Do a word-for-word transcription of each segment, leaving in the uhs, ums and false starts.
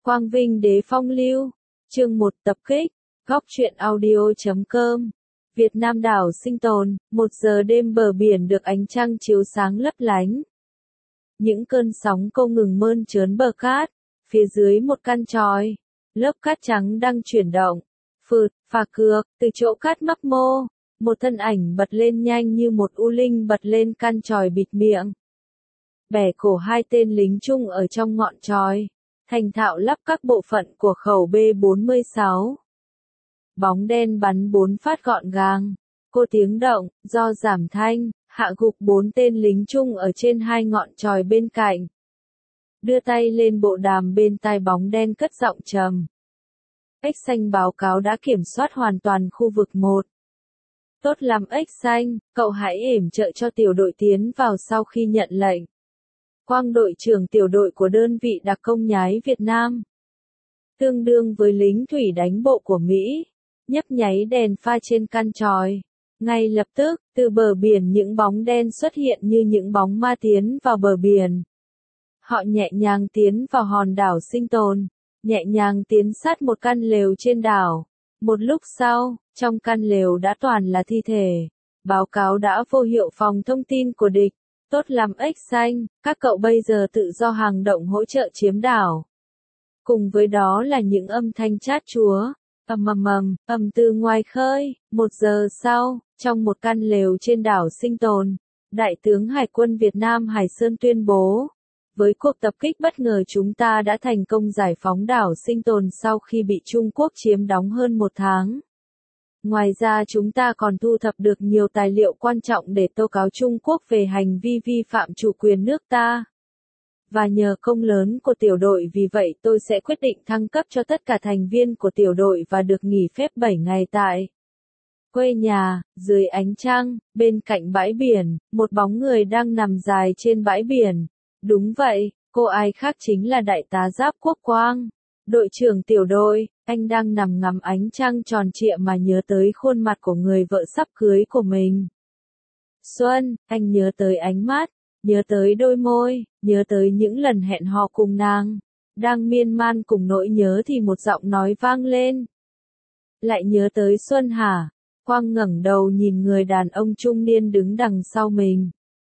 Quang Vinh Đế Phong Lưu, chương một tập kích, góc truyện audio chấm com. Việt Nam đảo sinh tồn, một giờ đêm bờ biển được ánh trăng chiếu sáng lấp lánh. Những cơn sóng câu ngừng mơn trớn bờ cát, phía dưới một căn chòi, lớp cát trắng đang chuyển động, phượt, phà cược, từ chỗ cát mấp mô, một thân ảnh bật lên nhanh như một u linh bật lên căn chòi bịt miệng. Bẻ cổ hai tên lính Trung ở trong ngọn chòi, thành thạo lắp các bộ phận của khẩu B bốn mươi sáu. Bóng đen bắn bốn phát gọn gàng, cô tiếng động, do giảm thanh, hạ gục bốn tên lính Trung ở trên hai ngọn chòi bên cạnh. Đưa tay lên bộ đàm bên tai bóng đen cất giọng trầm. Ếch xanh báo cáo đã kiểm soát hoàn toàn khu vực một. Tốt lắm ếch xanh, cậu hãy yểm trợ cho tiểu đội tiến vào sau khi nhận lệnh. Quang đội trưởng tiểu đội của đơn vị đặc công nhái Việt Nam. Tương đương với lính thủy đánh bộ của Mỹ. Nhấp nháy đèn pha trên căn chòi. Ngay lập tức, từ bờ biển những bóng đen xuất hiện như những bóng ma tiến vào bờ biển. Họ nhẹ nhàng tiến vào hòn đảo sinh tồn, nhẹ nhàng tiến sát một căn lều trên đảo. Một lúc sau, trong căn lều đã toàn là thi thể. Báo cáo đã vô hiệu phòng thông tin của địch. Tốt lắm ếch xanh, các cậu bây giờ tự do hàng động hỗ trợ chiếm đảo. Cùng với đó là những âm thanh chát chúa, ầm ầm ầm, ầm từ ngoài khơi. Một giờ sau, trong một căn lều trên đảo sinh tồn, Đại tướng Hải quân Việt Nam Hải Sơn tuyên bố, với cuộc tập kích bất ngờ chúng ta đã thành công giải phóng đảo sinh tồn sau khi bị Trung Quốc chiếm đóng hơn một tháng. Ngoài ra chúng ta còn thu thập được nhiều tài liệu quan trọng để tố cáo Trung Quốc về hành vi vi phạm chủ quyền nước ta. Và nhờ công lớn của tiểu đội vì vậy tôi sẽ quyết định thăng cấp cho tất cả thành viên của tiểu đội và được nghỉ phép bảy ngày tại quê nhà, dưới ánh trăng, bên cạnh bãi biển, một bóng người đang nằm dài trên bãi biển. Đúng vậy, cô ai khác chính là đại tá Giáp Quốc Quang. Đội trưởng tiểu đội, anh đang nằm ngắm ánh trăng tròn trịa mà nhớ tới khuôn mặt của người vợ sắp cưới của mình. Xuân, anh nhớ tới ánh mắt, nhớ tới đôi môi, nhớ tới những lần hẹn hò cùng nàng. Đang miên man cùng nỗi nhớ thì một giọng nói vang lên. Lại nhớ tới Xuân hả? Quang ngẩng đầu nhìn người đàn ông trung niên đứng đằng sau mình.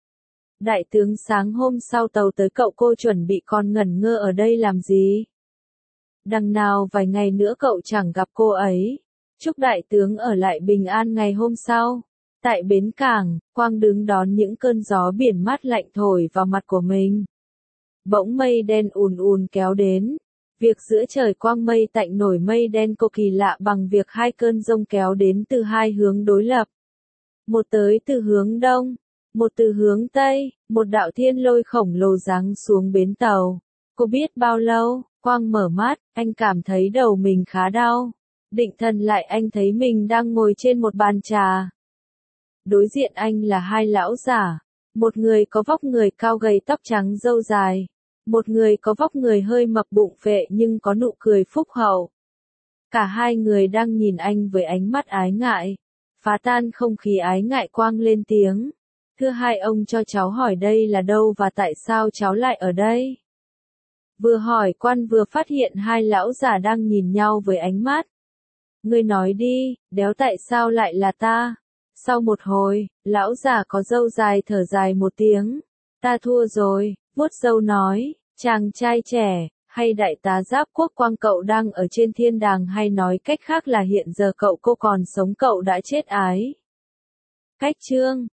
Đại tướng sáng hôm sau tàu tới cậu cô chuẩn bị còn ngẩn ngơ ở đây làm gì? Đằng nào vài ngày nữa cậu chẳng gặp cô ấy. Chúc đại tướng ở lại bình an ngày hôm sau. Tại bến cảng, Quang đứng đón những cơn gió biển mát lạnh thổi vào mặt của mình. Bỗng mây đen ùn ùn kéo đến. Việc giữa trời quang mây tạnh nổi mây đen cô kỳ lạ bằng việc hai cơn giông kéo đến từ hai hướng đối lập. Một tới từ hướng đông, một từ hướng tây, một đạo thiên lôi khổng lồ giáng xuống bến tàu. Cô biết bao lâu? Quang mở mắt, anh cảm thấy đầu mình khá đau. Định thần lại anh thấy mình đang ngồi trên một bàn trà. Đối diện anh là hai lão giả. Một người có vóc người cao gầy tóc trắng râu dài. Một người có vóc người hơi mập bụng phệ nhưng có nụ cười phúc hậu. Cả hai người đang nhìn anh với ánh mắt ái ngại. Phá tan không khí ái ngại Quang lên tiếng. Thưa hai ông cho cháu hỏi đây là đâu và tại sao cháu lại ở đây? Vừa hỏi Quan vừa phát hiện hai lão già đang nhìn nhau với ánh mắt. Ngươi nói đi, đéo tại sao lại là ta? Sau một hồi, lão già có râu dài thở dài một tiếng. Ta thua rồi, vuốt râu nói, chàng trai trẻ, hay đại tá Giáp Quốc Quang cậu đang ở trên thiên đàng hay nói cách khác là hiện giờ cậu cô còn sống cậu đã chết ái. Cách chương,